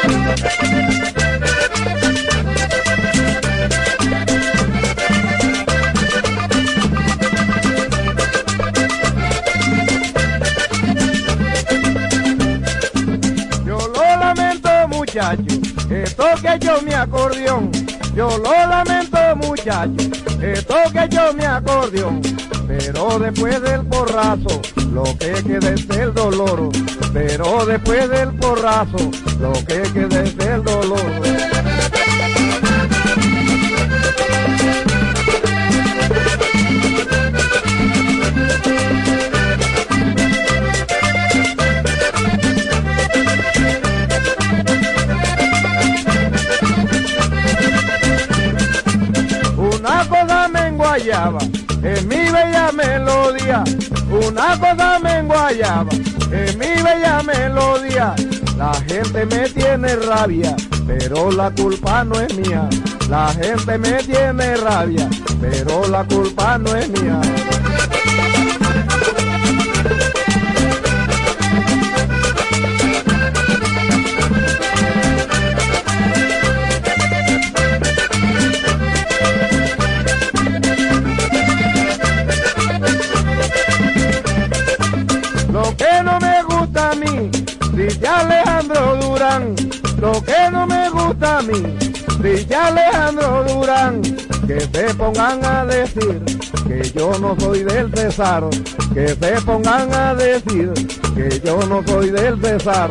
Esto que yo mi acordeón, yo lo lamento muchacho, esto que yo mi acordeón, pero después del porrazo, lo que queda es el dolor, pero después del porrazo, lo que queda es el dolor. Una cosa me enguayaba en mi bella melodía, una cosa me enguayaba en mi bella melodía. La gente me tiene rabia, pero la culpa no es mía. La gente me tiene rabia, pero la culpa no es mía. Lo que no me gusta a mí, dice Alejandro Durán, lo que no me gusta a mí, dice Alejandro Durán, que se pongan a decir que yo no soy del César, que se pongan a decir que yo no soy del César.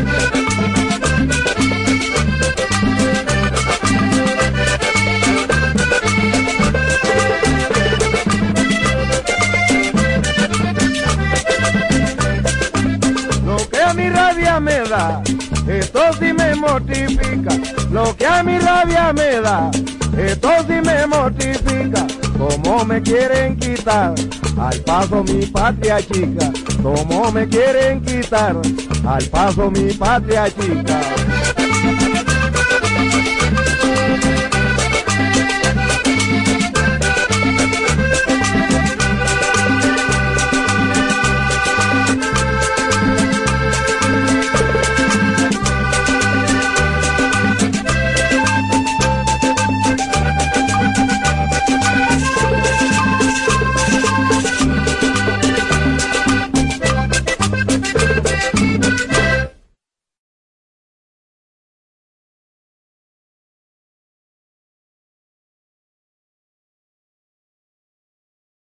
A mi rabia me da, esto sí me mortifica, lo que a mi rabia me da, esto sí me mortifica, como me quieren quitar al paso mi patria chica, como me quieren quitar al paso mi patria chica.